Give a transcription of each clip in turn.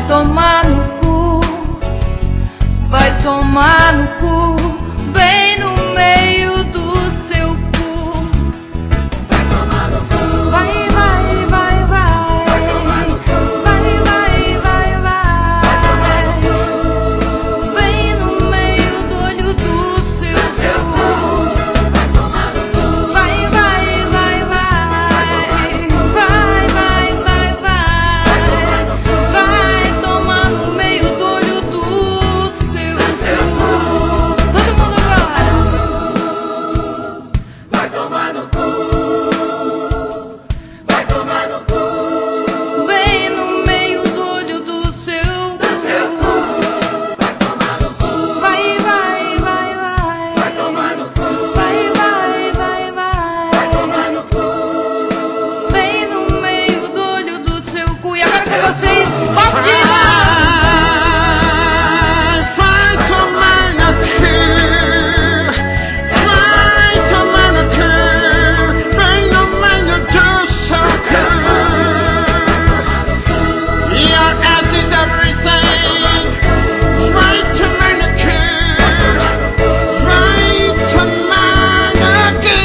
tomar no cu, vai tomar no cu, bem no meio do seu cu. Vai tomar no cu. Vai, vai, vai, vai. Vai tomar no cu. Vai, vai, vai, vai. Vai tomar no cu. Bem no meio do olho do seu cu. Vai tomar no cu. Vai, vai, vai, vai. Vai, vai, vai, vai. Vai tomar no meio do olho do seu cu. Todo mundo agora. Vai tomar no cu. Vai tomar no cu. Bem no meio do olho do seu cu. Vai tomar no cu. Vai, vai, vai, vai. Vai tomar no cu. Vai, vai, vai, vai. Vai tomar no cu. Bem no meio do olho do seu cu. E agora com vocês, Bob Dylan. Vai tomar no cu, vai tomar no cu, bem no meio do seu cu. Your ass is everything. Vai tomar no cu, vai tomar no cu.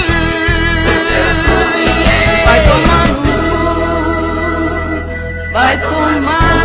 Vai tomar no cu. Vai tomar